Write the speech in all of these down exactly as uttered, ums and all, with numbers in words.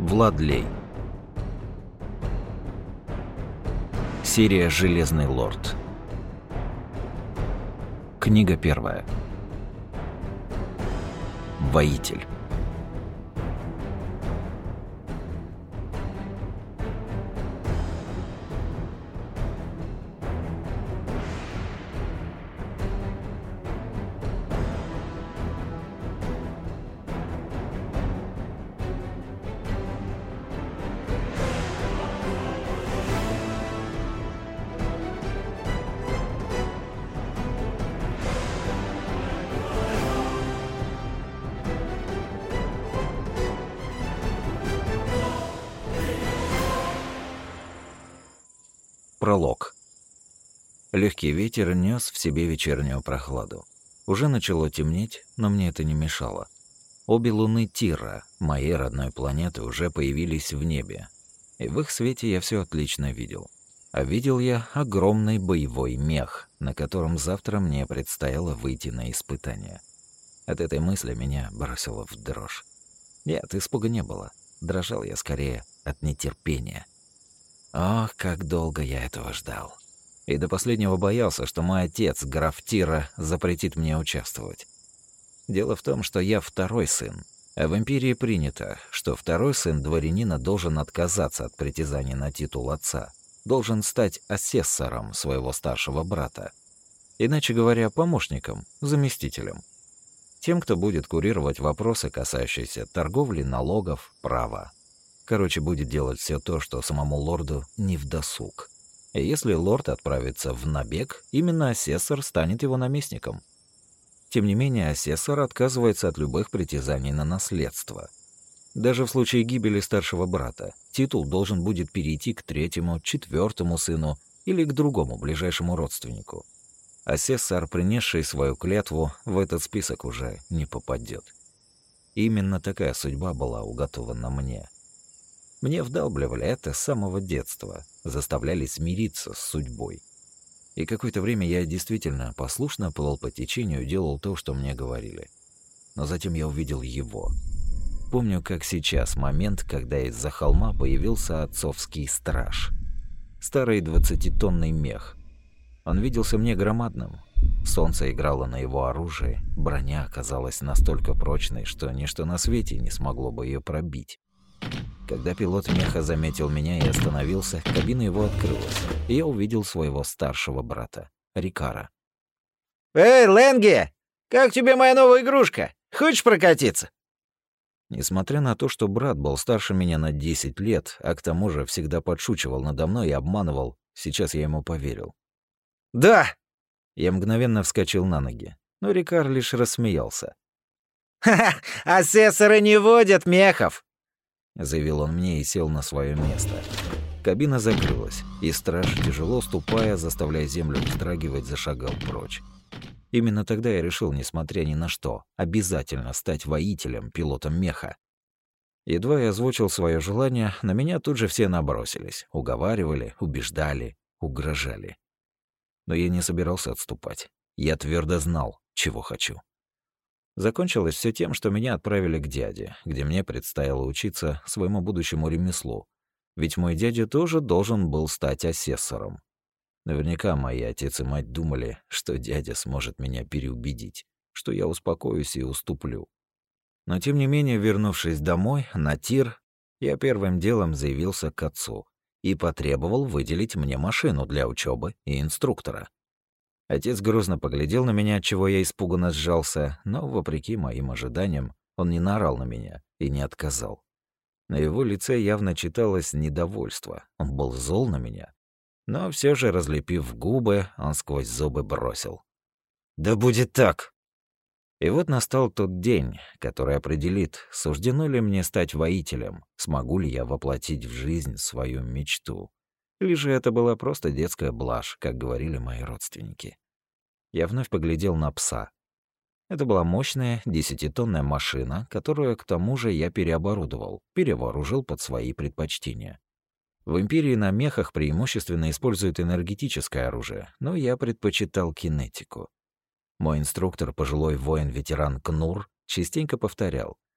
Владлей. Серия «Железный лорд». Книга первая. Воитель. Пролог. Легкий ветер нес в себе вечернюю прохладу. Уже начало темнеть, но мне это не мешало. Обе луны Тира, моей родной планеты, уже появились в небе. И в их свете я все отлично видел. А видел я огромный боевой мех, на котором завтра мне предстояло выйти на испытание. От этой мысли меня бросило в дрожь. Нет, испуга не было. Дрожал я скорее от нетерпения. Ох, как долго я этого ждал. И до последнего боялся, что мой отец, граф Тира, запретит мне участвовать. Дело в том, что я второй сын, а в Империи принято, что второй сын дворянина должен отказаться от притязаний на титул отца, должен стать асессором своего старшего брата. Иначе говоря, помощником, заместителем. Тем, кто будет курировать вопросы, касающиеся торговли, налогов, права. Короче, будет делать все то, что самому лорду не вдосуг. И если лорд отправится в набег, именно асессор станет его наместником. Тем не менее, асессор отказывается от любых притязаний на наследство. Даже в случае гибели старшего брата, титул должен будет перейти к третьему, четвертому сыну или к другому ближайшему родственнику. Асессор, принесший свою клятву, в этот список уже не попадет. Именно такая судьба была уготована мне. Мне вдалбливали это с самого детства, заставляли смириться с судьбой. И какое-то время я действительно послушно плыл по течению и делал то, что мне говорили. Но затем я увидел его. Помню, как сейчас момент, когда из-за холма появился отцовский страж. Старый двадцатитонный мех. Он виделся мне громадным. Солнце играло на его оружии, броня оказалась настолько прочной, что ничто на свете не смогло бы ее пробить. Когда пилот меха заметил меня и остановился, кабина его открылась, и я увидел своего старшего брата, Рикара. «Эй, Ленги! Как тебе моя новая игрушка? Хочешь прокатиться?» Несмотря на то, что брат был старше меня на десять лет, а к тому же всегда подшучивал надо мной и обманывал, сейчас я ему поверил. «Да!» Я мгновенно вскочил на ноги, но Рикар лишь рассмеялся. «Ха-ха! Асессоры не водят мехов!» — заявил он мне и сел на свое место. Кабина закрылась, и страж, тяжело ступая, заставляя землю вздрагивать, зашагал прочь. Именно тогда я решил, несмотря ни на что, обязательно стать воителем, пилотом меха. Едва я озвучил свое желание, на меня тут же все набросились, уговаривали, убеждали, угрожали. Но я не собирался отступать. Я твердо знал, чего хочу. Закончилось все тем, что меня отправили к дяде, где мне предстояло учиться своему будущему ремеслу. Ведь мой дядя тоже должен был стать асессором. Наверняка мои отец и мать думали, что дядя сможет меня переубедить, что я успокоюсь и уступлю. Но тем не менее, вернувшись домой, на Тир, я первым делом заявился к отцу и потребовал выделить мне машину для учебы и инструктора. Отец грозно поглядел на меня, отчего я испуганно сжался, но, вопреки моим ожиданиям, он не наорал на меня и не отказал. На его лице явно читалось недовольство, он был зол на меня. Но все же, разлепив губы, он сквозь зубы бросил: «Да будет так!» И вот настал тот день, который определит, суждено ли мне стать воителем, смогу ли я воплотить в жизнь свою мечту. Или же это была просто детская блажь, как говорили мои родственники. Я вновь поглядел на пса. Это была мощная десятитонная машина, которую, к тому же, я переоборудовал, перевооружил под свои предпочтения. В Империи на мехах преимущественно используют энергетическое оружие, но я предпочитал кинетику. Мой инструктор, пожилой воин-ветеран Кнур, частенько повторял: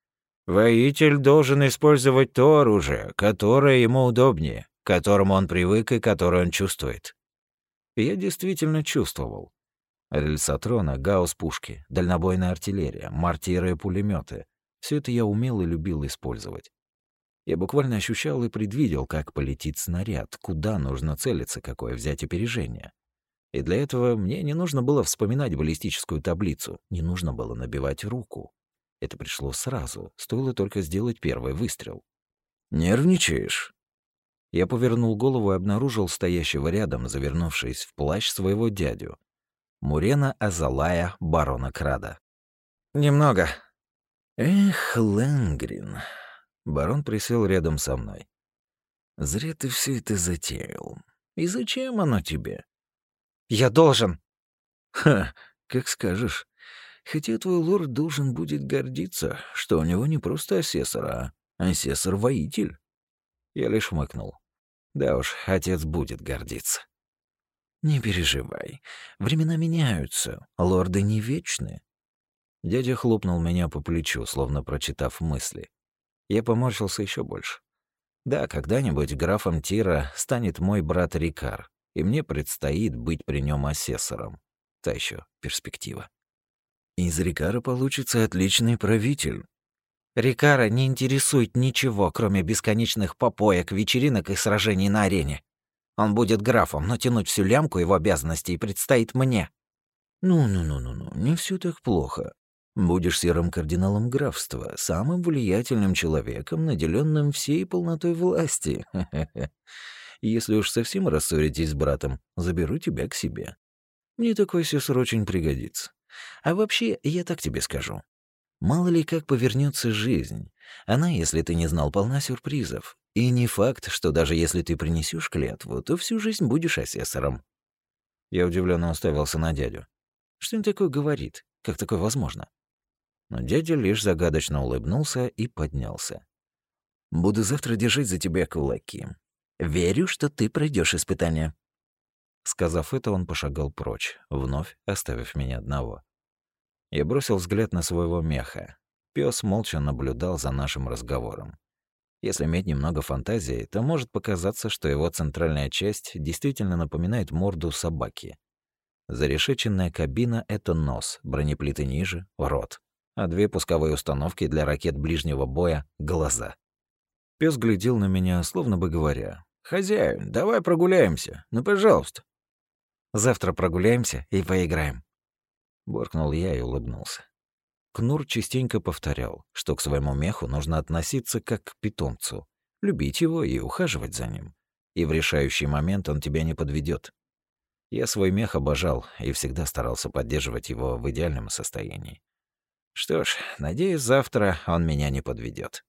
Воитель должен использовать то оружие, которое ему удобнее, к которому он привык и которое он чувствует. И я действительно чувствовал. Рельсотрона, гаусс-пушки, дальнобойная артиллерия, мортиры и пулеметы — все это я умел и любил использовать. Я буквально ощущал и предвидел, как полетит снаряд, куда нужно целиться, какое взять опережение. И для этого мне не нужно было вспоминать баллистическую таблицу, не нужно было набивать руку. Это пришло сразу, стоило только сделать первый выстрел. «Нервничаешь?» Я повернул голову и обнаружил стоящего рядом, завернувшись в плащ своего дядю, Мурена Азалая, барона Крада. «Немного». «Эх, Лэнгрин». Барон присел рядом со мной. «Зря ты все это затеял. И зачем оно тебе?» «Я должен». «Ха, как скажешь. Хотя твой лорд должен будет гордиться, что у него не просто асессор, а асессор-воитель». Я лишь хмыкнул. Да уж, отец будет гордиться. «Не переживай. Времена меняются. Лорды не вечны». Дядя хлопнул меня по плечу, словно прочитав мысли. Я поморщился еще больше. Да, когда-нибудь графом Тира станет мой брат Рикар, и мне предстоит быть при нем асессором. Та еще перспектива. Из Рикара получится отличный правитель. Рикара не интересует ничего, кроме бесконечных попоек, вечеринок и сражений на арене. Он будет графом, но тянуть всю лямку его обязанностей предстоит мне. Ну-ну-ну-ну-ну, не все так плохо. Будешь серым кардиналом графства, самым влиятельным человеком, наделенным всей полнотой власти. Если уж совсем рассоритесь с братом, заберу тебя к себе. Мне такой сеср очень пригодится. А вообще, я так тебе скажу. Мало ли как повернется жизнь. Она, если ты не знал, полна сюрпризов. И не факт, что даже если ты принесешь клятву, то всю жизнь будешь асессором. Я удивленно уставился на дядю. Что он такое говорит? Как такое возможно? Но дядя лишь загадочно улыбнулся и поднялся. «Буду завтра держать за тебя кулаки. Верю, что ты пройдешь испытание». Сказав это, он пошагал прочь, вновь оставив меня одного. Я бросил взгляд на своего меха. Пёс молча наблюдал за нашим разговором. Если иметь немного фантазии, то может показаться, что его центральная часть действительно напоминает морду собаки. Зарешеченная кабина — это нос, бронеплиты ниже — рот, а две пусковые установки для ракет ближнего боя — глаза. Пёс глядел на меня, словно бы говоря: «Хозяин, давай прогуляемся, ну, пожалуйста». «Завтра прогуляемся и поиграем», — буркнул я и улыбнулся. Кнур частенько повторял, что к своему меху нужно относиться как к питомцу, любить его и ухаживать за ним. И в решающий момент он тебя не подведет. Я свой мех обожал и всегда старался поддерживать его в идеальном состоянии. Что ж, надеюсь, завтра он меня не подведет.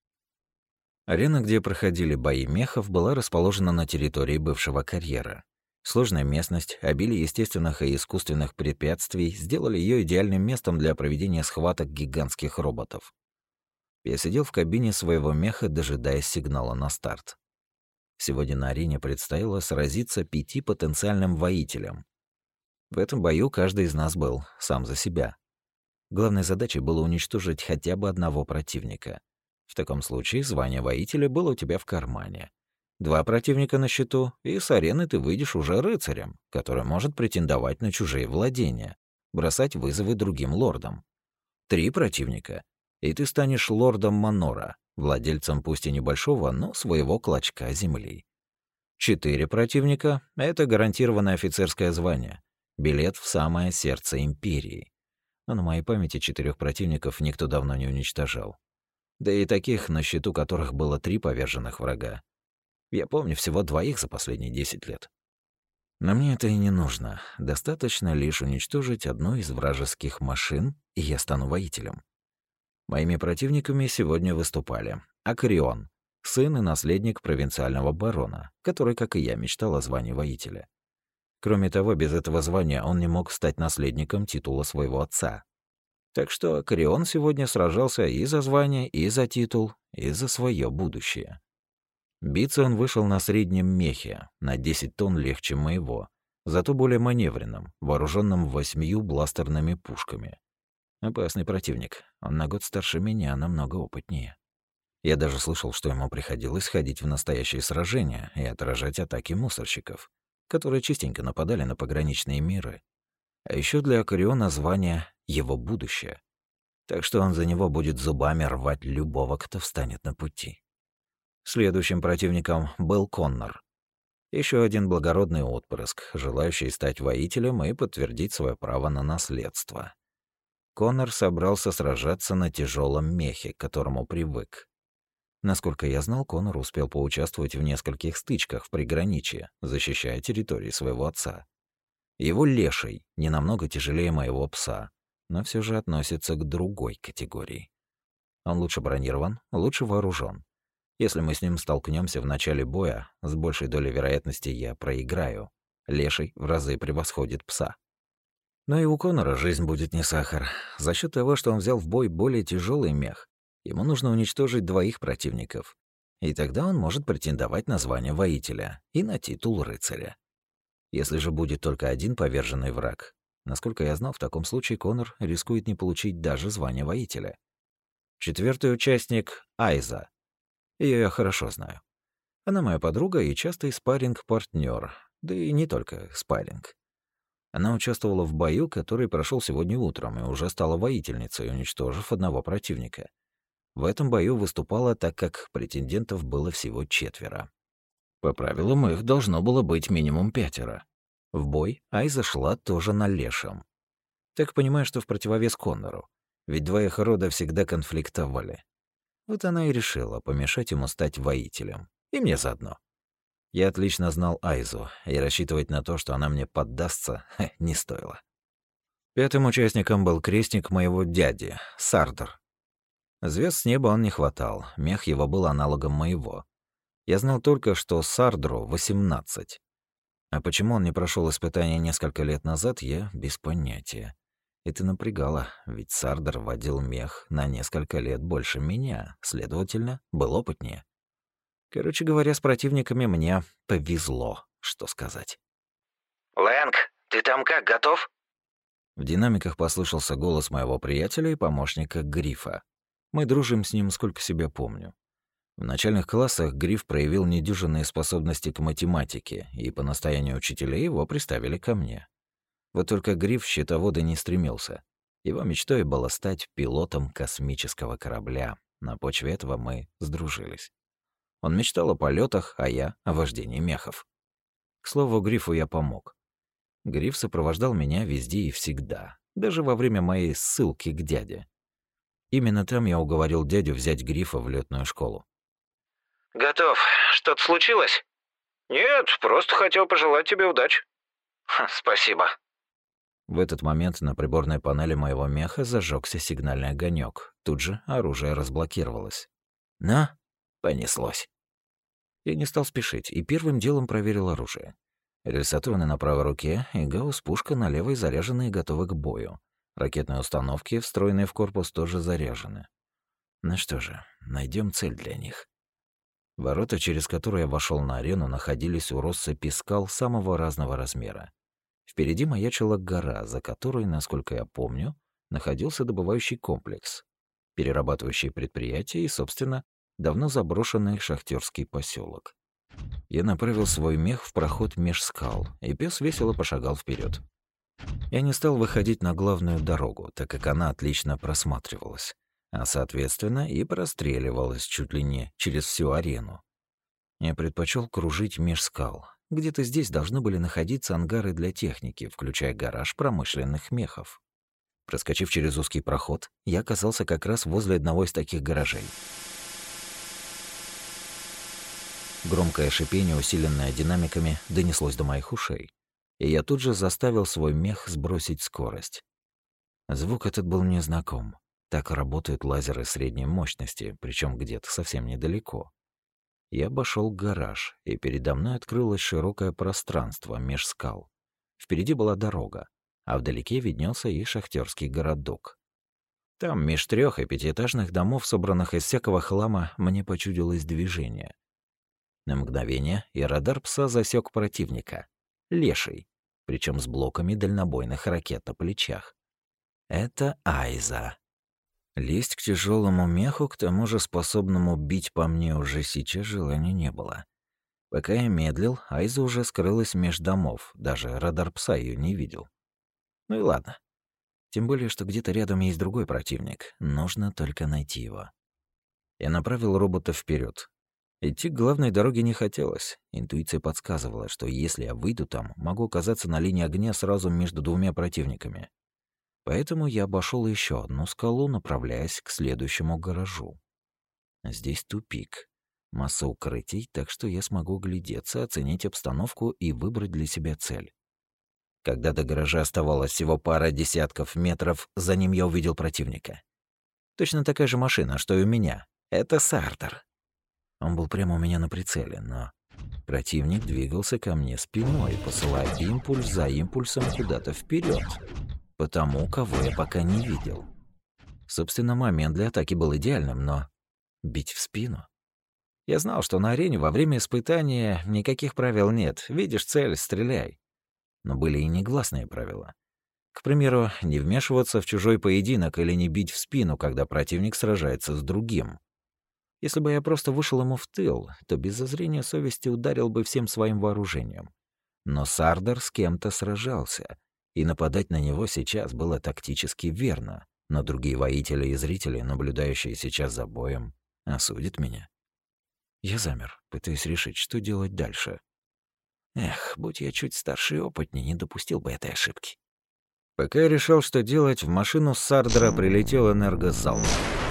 Арена, где проходили бои мехов, была расположена на территории бывшего карьера. Сложная местность, обилие естественных и искусственных препятствий сделали ее идеальным местом для проведения схваток гигантских роботов. Я сидел в кабине своего меха, дожидаясь сигнала на старт. Сегодня на арене предстояло сразиться пяти потенциальным воителям. В этом бою каждый из нас был сам за себя. Главной задачей было уничтожить хотя бы одного противника. В таком случае звание воителя было у тебя в кармане. Два противника на счету, и с арены ты выйдешь уже рыцарем, который может претендовать на чужие владения, бросать вызовы другим лордам. Три противника, и ты станешь лордом Манора, владельцем пусть и небольшого, но своего клочка земли. Четыре противника — это гарантированное офицерское звание, билет в самое сердце империи. Но на моей памяти четырех противников никто давно не уничтожал. Да и таких, на счету которых было три поверженных врага. Я помню всего двоих за последние десять лет. Но мне это и не нужно. Достаточно лишь уничтожить одну из вражеских машин, и я стану воителем. Моими противниками сегодня выступали Акарион, сын и наследник провинциального барона, который, как и я, мечтал о звании воителя. Кроме того, без этого звания он не мог стать наследником титула своего отца. Так что Акарион сегодня сражался и за звание, и за титул, и за свое будущее. Биться он вышел на среднем мехе, на десять тонн легче моего, зато более маневренным, вооруженным восьмью бластерными пушками. Опасный противник. Он на год старше меня, намного опытнее. Я даже слышал, что ему приходилось ходить в настоящие сражения и отражать атаки мусорщиков, которые частенько нападали на пограничные миры. А еще для Акариона звание «Его будущее». Так что он за него будет зубами рвать любого, кто встанет на пути. Следующим противником был Коннор. Еще один благородный отпрыск, желающий стать воителем и подтвердить свое право на наследство. Коннор собрался сражаться на тяжелом мехе, к которому привык. Насколько я знал, Коннор успел поучаствовать в нескольких стычках в приграничье, защищая территории своего отца. Его леший не намного тяжелее моего пса, но все же относится к другой категории. Он лучше бронирован, лучше вооружен. Если мы с ним столкнемся в начале боя, с большей долей вероятности я проиграю. Леший в разы превосходит пса. Но и у Коннора жизнь будет не сахар. За счет того, что он взял в бой более тяжелый мех, ему нужно уничтожить двоих противников. И тогда он может претендовать на звание воителя и на титул рыцаря. Если же будет только один поверженный враг, насколько я знал, в таком случае Коннор рискует не получить даже звание воителя. Четвертый участник — Айза. Её я хорошо знаю. Она моя подруга и частый спарринг-партнёр, да и не только спарринг. Она участвовала в бою, который прошел сегодня утром, и уже стала воительницей, уничтожив одного противника. В этом бою выступала, так как претендентов было всего четверо. По правилам их должно было быть минимум пятеро. В бой Айза шла тоже на лешем. Так понимаю, что в противовес Коннору, ведь два их рода всегда конфликтовали. Вот она и решила помешать ему стать воителем. И мне заодно. Я отлично знал Айзу, и рассчитывать на то, что она мне поддастся, не стоило. Пятым участником был крестник моего дяди, Сардр. Звезд с неба он не хватал, мех его был аналогом моего. Я знал только, что Сардру восемнадцать. А почему он не прошел испытания несколько лет назад, я без понятия. Это напрягало, ведь Сардр водил мех на несколько лет больше меня, следовательно, был опытнее. Короче говоря, с противниками мне повезло, что сказать. «Лэнг, ты там как, готов?» В динамиках послышался голос моего приятеля и помощника Грифа. Мы дружим с ним, сколько себя помню. В начальных классах Гриф проявил недюжинные способности к математике, и по настоянию учителей его приставили ко мне. Вот только Гриф в счетоводы не стремился. Его мечтой было стать пилотом космического корабля. На почве этого мы сдружились. Он мечтал о полетах, а я — о вождении мехов. К слову, Грифу я помог. Гриф сопровождал меня везде и всегда, даже во время моей ссылки к дяде. Именно там я уговорил дядю взять Грифа в летную школу. «Готов. Что-то случилось?» «Нет, просто хотел пожелать тебе удачи». «Спасибо». В этот момент на приборной панели моего меха зажегся сигнальный огонек. Тут же оружие разблокировалось. На, понеслось. Я не стал спешить и первым делом проверил оружие. Рельсотроны на правой руке и гаусс-пушка на левой заряжены и готовы к бою. Ракетные установки, встроенные в корпус, тоже заряжены. Ну что же, найдем цель для них. Ворота, через которые я вошел на арену, находились у россыпи скал самого разного размера. Впереди маячила гора, за которой, насколько я помню, находился добывающий комплекс, перерабатывающие предприятия и, собственно, давно заброшенный шахтерский поселок. Я направил свой мех в проход меж скал, и пес весело пошагал вперед. Я не стал выходить на главную дорогу, так как она отлично просматривалась, а, соответственно, и простреливалась чуть ли не через всю арену. Я предпочел кружить меж скал. Где-то здесь должны были находиться ангары для техники, включая гараж промышленных мехов. Проскочив через узкий проход, я оказался как раз возле одного из таких гаражей. Громкое шипение, усиленное динамиками, донеслось до моих ушей, и я тут же заставил свой мех сбросить скорость. Звук этот был мне знаком. Так работают лазеры средней мощности, причем где-то совсем недалеко. Я обошел гараж, и передо мной открылось широкое пространство меж скал. Впереди была дорога, а вдалеке виднелся и шахтерский городок. Там, меж трех и пятиэтажных домов, собранных из всякого хлама, мне почудилось движение. На мгновение и радар пса засек противника. Леший, причем с блоками дальнобойных ракет на плечах. Это Айза. Лезть к тяжелому меху, к тому же способному бить по мне, уже сейчас желания не было. Пока я медлил, Айза уже скрылась меж домов, даже радар пса ее не видел. Ну и ладно. Тем более, что где-то рядом есть другой противник. Нужно только найти его. Я направил робота вперед. Идти к главной дороге не хотелось. Интуиция подсказывала, что если я выйду там, могу оказаться на линии огня сразу между двумя противниками. Поэтому я обошел еще одну скалу, направляясь к следующему гаражу. Здесь тупик. Масса укрытий, так что я смогу глядеться, оценить обстановку и выбрать для себя цель. Когда до гаража оставалось всего пара десятков метров, за ним я увидел противника. Точно такая же машина, что и у меня. Это Сардер. Он был прямо у меня на прицеле, но противник двигался ко мне спиной, посылая импульс за импульсом куда-то вперед, потому кого я пока не видел. Собственно, момент для атаки был идеальным, но бить в спину? Я знал, что на арене во время испытания никаких правил нет. Видишь цель — стреляй. Но были и негласные правила. К примеру, не вмешиваться в чужой поединок или не бить в спину, когда противник сражается с другим. Если бы я просто вышел ему в тыл, то без зазрения совести ударил бы всем своим вооружением. Но Сардер с кем-то сражался, и нападать на него сейчас было тактически верно. Но другие воители и зрители, наблюдающие сейчас за боем, осудят меня. Я замер, пытаясь решить, что делать дальше. Эх, будь я чуть старше и опытнее, не допустил бы этой ошибки. Пока я решал, что делать, в машину Сардера прилетел энергозалп.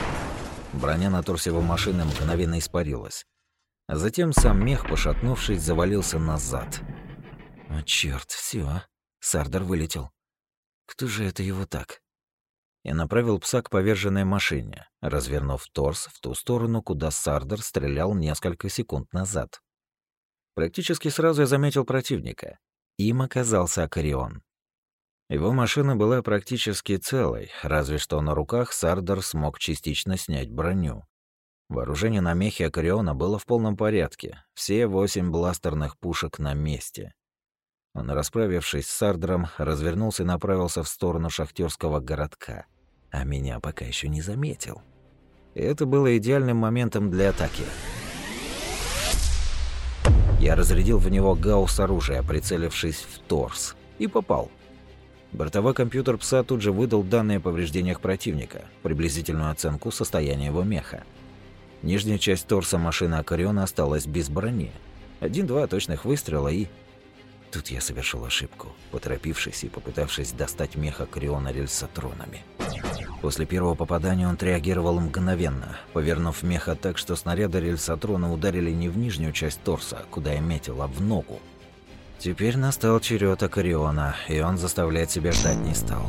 Броня на торсе его машины мгновенно испарилась. А затем сам мех, пошатнувшись, завалился назад. О, чёрт, всё. Сардер вылетел. Кто же это его так? Я направил пса к поверженной машине, развернув торс в ту сторону, куда Сардер стрелял несколько секунд назад. Практически сразу я заметил противника. Им оказался Акарион. Его машина была практически целой, разве что на руках Сардер смог частично снять броню. Вооружение на мехе Акариона было в полном порядке, все восемь бластерных пушек на месте. Он, расправившись с Сардером, развернулся и направился в сторону шахтерского городка, а меня пока еще не заметил. И это было идеальным моментом для атаки. Я разрядил в него гаусс оружия, прицелившись в торс, и попал. Бортовой компьютер пса тут же выдал данные о повреждениях противника, приблизительную оценку состояния его меха. Нижняя часть торса машины Акариона осталась без брони. Один-два точных выстрела и... Тут я совершил ошибку, поторопившись и попытавшись достать мех Акариона рельсотронами. После первого попадания он отреагировал мгновенно, повернув меха так, что снаряды рельсотрона ударили не в нижнюю часть торса, куда я метил, а в ногу. Теперь настал черед Акариона, и он заставлять себя ждать не стал.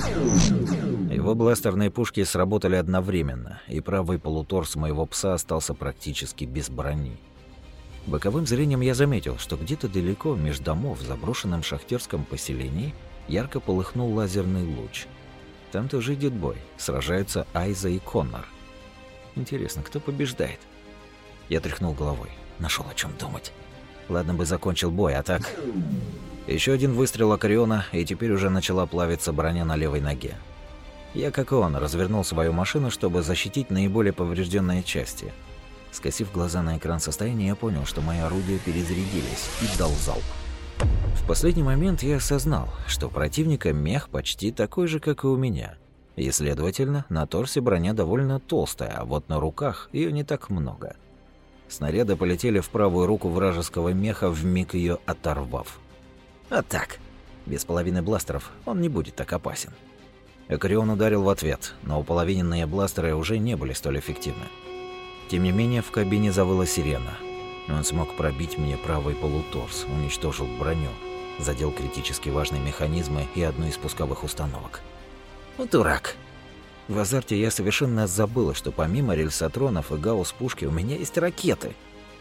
Его бластерные пушки сработали одновременно, и правый полуторс моего пса остался практически без брони. Боковым зрением я заметил, что где-то далеко, меж домов, в заброшенном шахтерском поселении, ярко полыхнул лазерный луч. Там тоже идет бой, сражаются Айза и Коннор. Интересно, кто побеждает? Я тряхнул головой, нашел о чем думать. Ладно бы закончил бой, а так... Еще один выстрел Акариона, и теперь уже начала плавиться броня на левой ноге. Я, как и он, развернул свою машину, чтобы защитить наиболее поврежденные части. Скосив глаза на экран состояния, я понял, что мои орудия перезарядились, и дал залп. В последний момент я осознал, что у противника мех почти такой же, как и у меня. И, следовательно, на торсе броня довольно толстая, а вот на руках ее не так много. Снаряды полетели в правую руку вражеского меха, вмиг ее оторвав. А так, без половины бластеров он не будет так опасен. Акарион ударил в ответ, но уполовиненные бластеры уже не были столь эффективны. Тем не менее, в кабине завыла сирена. Он смог пробить мне правый полуторс, уничтожил броню, задел критически важные механизмы и одну из пусковых установок. Ну, дурак. В азарте я совершенно забыл, что помимо рельсотронов и гаусс-пушки у меня есть ракеты.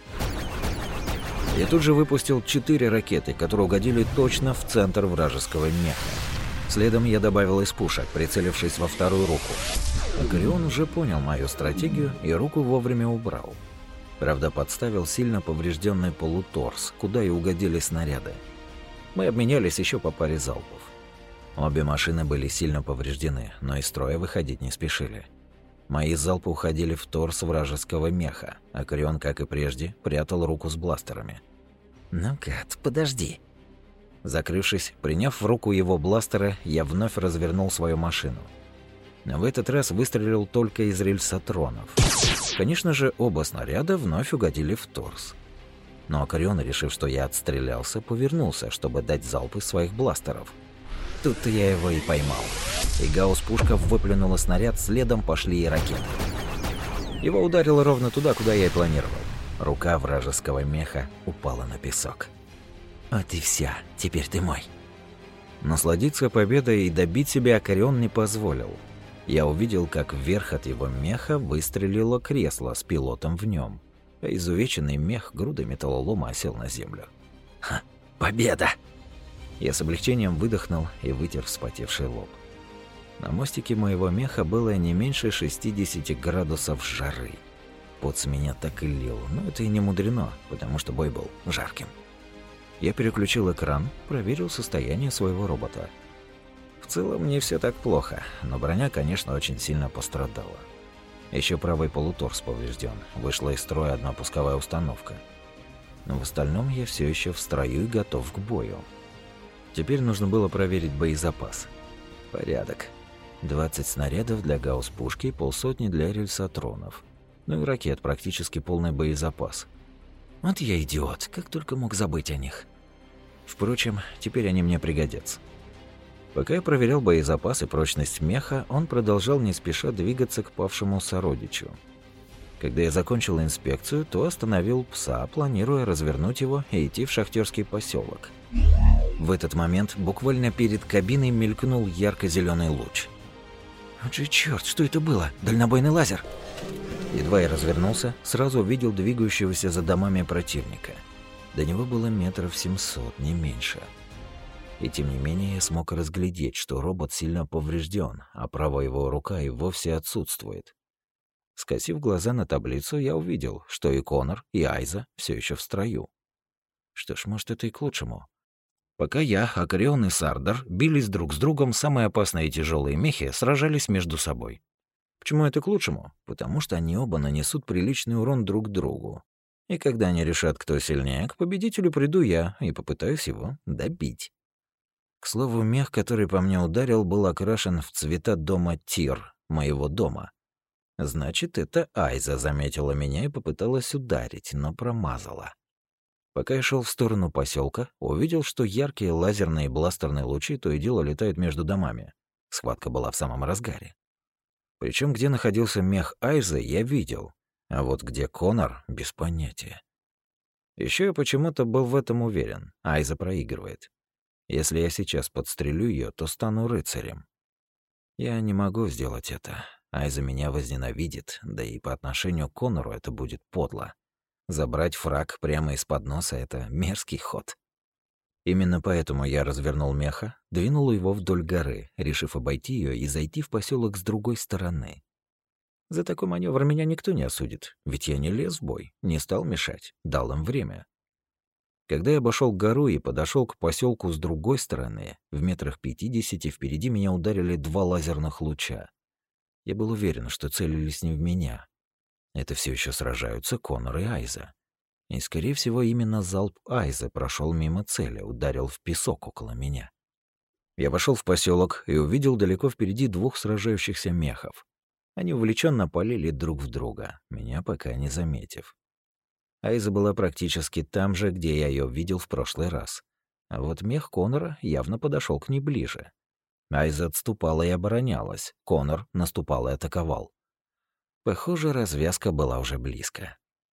Я тут же выпустил четыре ракеты, которые угодили точно в центр вражеского меха. Следом я добавил из пушек, прицелившись во вторую руку. Акарион уже понял мою стратегию и руку вовремя убрал. Правда, подставил сильно поврежденный полуторс, куда и угодили снаряды. Мы обменялись еще по паре залпов. Обе машины были сильно повреждены, но из строя выходить не спешили. Мои залпы уходили в торс вражеского меха, а Корион, как и прежде, прятал руку с бластерами. «Ну, гад, подожди». Закрывшись, приняв в руку его бластера, я вновь развернул свою машину. В этот раз выстрелил только из рельсотронов. Конечно же, оба снаряда вновь угодили в торс. Но Корион, решив, что я отстрелялся, повернулся, чтобы дать залп из своих бластеров. Тут-то я его и поймал. И гаусс-пушка выплюнула снаряд, следом пошли и ракеты. Его ударило ровно туда, куда я и планировал. Рука вражеского меха упала на песок. «Вот и вся, теперь ты мой». Насладиться победой и добить себя Корион не позволил. Я увидел, как вверх от его меха выстрелило кресло с пилотом в нем, а изувеченный мех грудой металлолома осел на землю. «Ха, победа!» Я с облегчением выдохнул и вытер вспотевший лоб. На мостике моего меха было не меньше шестидесяти градусов жары. Пот с меня так и лил, но это и не мудрено, потому что бой был жарким. Я переключил экран, проверил состояние своего робота. В целом не все так плохо, но броня, конечно, очень сильно пострадала. Еще правый полуторс поврежден, вышла из строя одна пусковая установка. Но в остальном я все еще в строю и готов к бою. Теперь нужно было проверить боезапас. Порядок. двадцать снарядов для гаусс-пушки и полсотни для рельсотронов. Ну и ракет, практически полный боезапас. Вот я идиот, как только мог забыть о них. Впрочем, теперь они мне пригодятся. Пока я проверял боезапас и прочность меха, он продолжал не спеша двигаться к павшему сородичу. Когда я закончил инспекцию, то остановил пса, планируя развернуть его и идти в шахтерский поселок. В этот момент буквально перед кабиной мелькнул ярко-зеленый луч. Вот же черт, что это было? Дальнобойный лазер? Едва я развернулся, сразу увидел двигающегося за домами противника. До него было метров семьсот, не меньше. И тем не менее я смог разглядеть, что робот сильно поврежден, а правая его рука и вовсе отсутствует. Скосив глаза на таблицу, я увидел, что и Конор, и Айза все еще в строю. Что ж, может, это и к лучшему. Пока я, Акарион и Сардар бились друг с другом, самые опасные и тяжелые мехи сражались между собой. Почему это к лучшему? Потому что они оба нанесут приличный урон друг другу. И когда они решат, кто сильнее, к победителю приду я и попытаюсь его добить. К слову, мех, который по мне ударил, был окрашен в цвета дома Тир, моего дома. Значит, это Айза заметила меня и попыталась ударить, но промазала. Пока я шел в сторону поселка, увидел, что яркие лазерные и бластерные лучи то и дело летают между домами. Схватка была в самом разгаре. Причем, где находился мех Айзы, я видел, а вот где Конор — без понятия. Еще я почему-то был в этом уверен. Айза проигрывает. Если я сейчас подстрелю ее, то стану рыцарем. Я не могу сделать это. Айза меня возненавидит, да и по отношению к Конору это будет подло. Забрать фраг прямо из-под носа — это мерзкий ход. Именно поэтому я развернул меха, двинул его вдоль горы, решив обойти ее и зайти в поселок с другой стороны. За такой маневр меня никто не осудит, ведь я не лез в бой, не стал мешать, дал им время. Когда я обошел гору и подошел к поселку с другой стороны, в метрах пятидесяти впереди меня ударили два лазерных луча. Я был уверен, что целились не в меня. Это все еще сражаются Конор и Айза. И, скорее всего, именно залп Айза прошел мимо цели, ударил в песок около меня. Я вошел в поселок и увидел далеко впереди двух сражающихся мехов. Они увлеченно палили друг в друга, меня пока не заметив. Айза была практически там же, где я ее видел в прошлый раз. А вот мех Конора явно подошел к ней ближе. Айза отступала и оборонялась, Конор наступал и атаковал. Похоже, развязка была уже близко.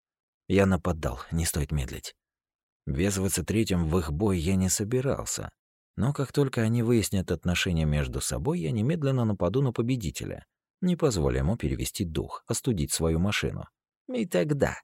Я нападал, не стоит медлить. Ввязываться третьим в их бой я не собирался. Но как только они выяснят отношения между собой, я немедленно нападу на победителя. Не позволю ему перевести дух, остудить свою машину. И тогда...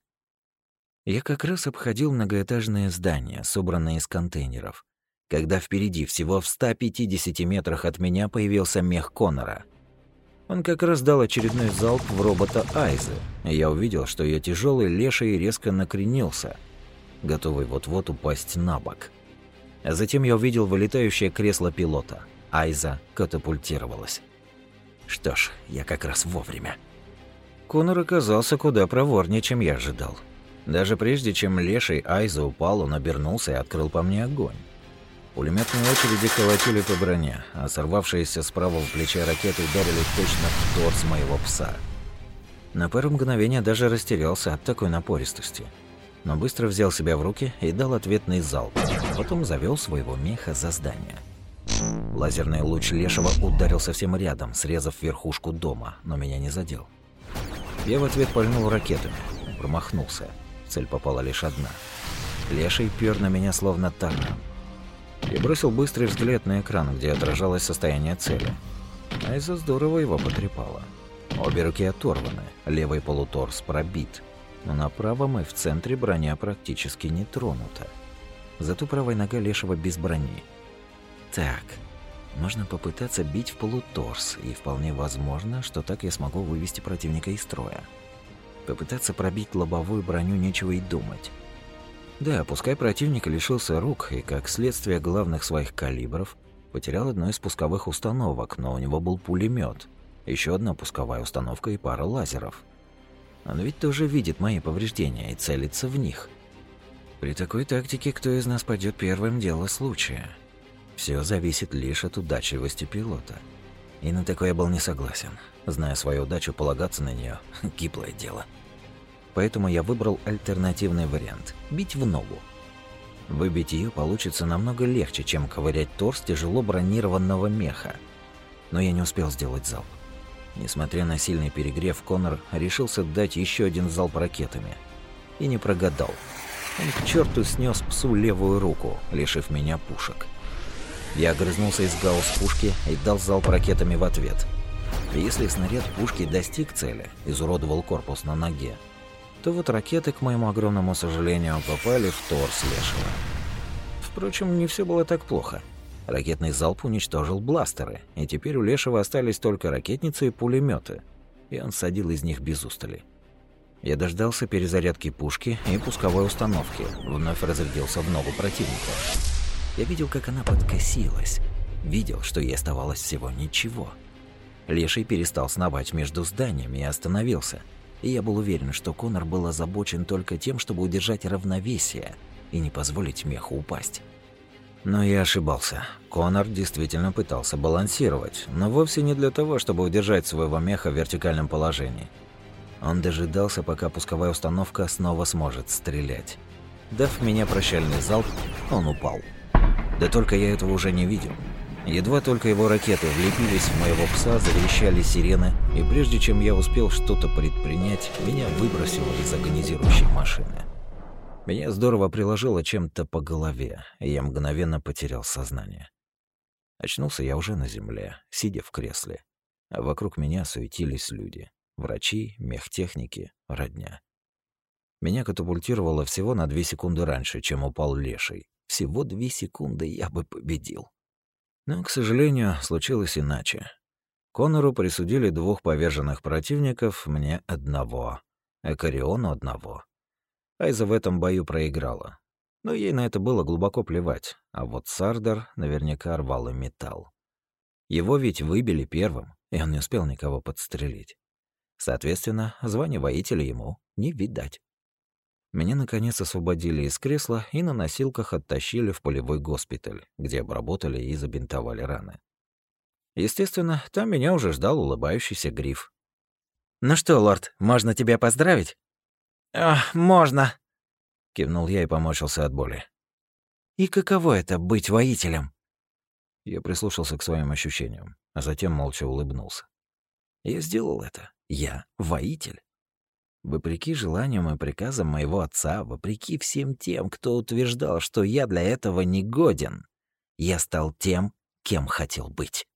Я как раз обходил многоэтажные здания, собранные из контейнеров, когда впереди, всего в ста пятидесяти метрах от меня, появился мех Конора. Он как раз дал очередной залп в робота Айзы, и я увидел, что ее тяжелый леший резко накренился, готовый вот-вот упасть на бок. А затем я увидел вылетающее кресло пилота. Айза катапультировалась. Что ж, я как раз вовремя. Конор оказался куда проворнее, чем я ожидал. Даже прежде, чем леший Айза упал, он обернулся и открыл по мне огонь. Пулеметные очереди колотили по броне, а сорвавшиеся с правого плеча ракеты ударили точно в торс моего пса. На пару мгновений я даже растерялся от такой напористости, но быстро взял себя в руки и дал ответный залп, потом завел своего меха за здание. Лазерный луч лешего ударил совсем рядом, срезав верхушку дома, но меня не задел. Я в ответ пальнул ракетами, промахнулся. В цель попала лишь одна. Леший пёр на меня словно таран. Я бросил быстрый взгляд на экран, где отражалось состояние цели. Айза здорово его потрепала. Обе руки оторваны, левый полуторс пробит, но на правом и в центре броня практически не тронута. Зато правая нога лешего без брони. Так, можно попытаться бить в полуторс, и вполне возможно, что так я смогу вывести противника из строя. Попытаться пробить лобовую броню нечего и думать. Да, пускай противник лишился рук и, как следствие главных своих калибров, потерял одну из пусковых установок, но у него был пулемет, еще одна пусковая установка и пара лазеров. Он ведь тоже видит мои повреждения и целится в них. При такой тактике кто из нас пойдет первым, дело случая. Все зависит лишь от удачливости пилота. И на такое я был не согласен. Зная свою удачу, полагаться на нее – гиблое дело. Поэтому я выбрал альтернативный вариант – бить в ногу. Выбить ее получится намного легче, чем ковырять торс тяжело бронированного меха. Но я не успел сделать залп. Несмотря на сильный перегрев, Конор решился дать еще один залп ракетами. И не прогадал. Он к черту снес псу левую руку, лишив меня пушек. Я огрызнулся из гаусс-пушки и дал залп ракетами в ответ. Если снаряд пушки достиг цели, изуродовал корпус на ноге, то вот ракеты, к моему огромному сожалению, попали в торс лешего. Впрочем, не все было так плохо. Ракетный залп уничтожил бластеры, и теперь у лешего остались только ракетницы и пулеметы, и он садил из них без устали. Я дождался перезарядки пушки и пусковой установки, вновь разрядился в ногу противника. Я видел, как она подкосилась, видел, что ей оставалось всего ничего. Леший перестал сновать между зданиями и остановился, и я был уверен, что Конор был озабочен только тем, чтобы удержать равновесие и не позволить меху упасть. Но я ошибался. Конор действительно пытался балансировать, но вовсе не для того, чтобы удержать своего меха в вертикальном положении. Он дожидался, пока пусковая установка снова сможет стрелять. Дав мне прощальный залп, он упал. Да только я этого уже не видел. Едва только его ракеты влепились в моего пса, заверещали сирены, и прежде чем я успел что-то предпринять, меня выбросило из агонизирующей машины. Меня здорово приложило чем-то по голове, и я мгновенно потерял сознание. Очнулся я уже на земле, сидя в кресле, а вокруг меня суетились люди. Врачи, мехтехники, родня. Меня катапультировало всего на две секунды раньше, чем упал леший. Всего две секунды я бы победил. Но, к сожалению, случилось иначе. Конору присудили двух поверженных противников, мне одного, Экариону одного. Айза в этом бою проиграла. Но ей на это было глубоко плевать, а вот Сардар наверняка рвал и металл. Его ведь выбили первым, и он не успел никого подстрелить. Соответственно, звание воителя ему не видать. Меня, наконец, освободили из кресла и на носилках оттащили в полевой госпиталь, где обработали и забинтовали раны. Естественно, там меня уже ждал улыбающийся Гриф. «Ну что, лорд, можно тебя поздравить?» «Ах, можно!» — кивнул я и поморщился от боли. «И каково это — быть воителем?» Я прислушался к своим ощущениям, а затем молча улыбнулся. Я сделал это. Я воитель. Вопреки желаниям и приказам моего отца, вопреки всем тем, кто утверждал, что я для этого не годен, я стал тем, кем хотел быть.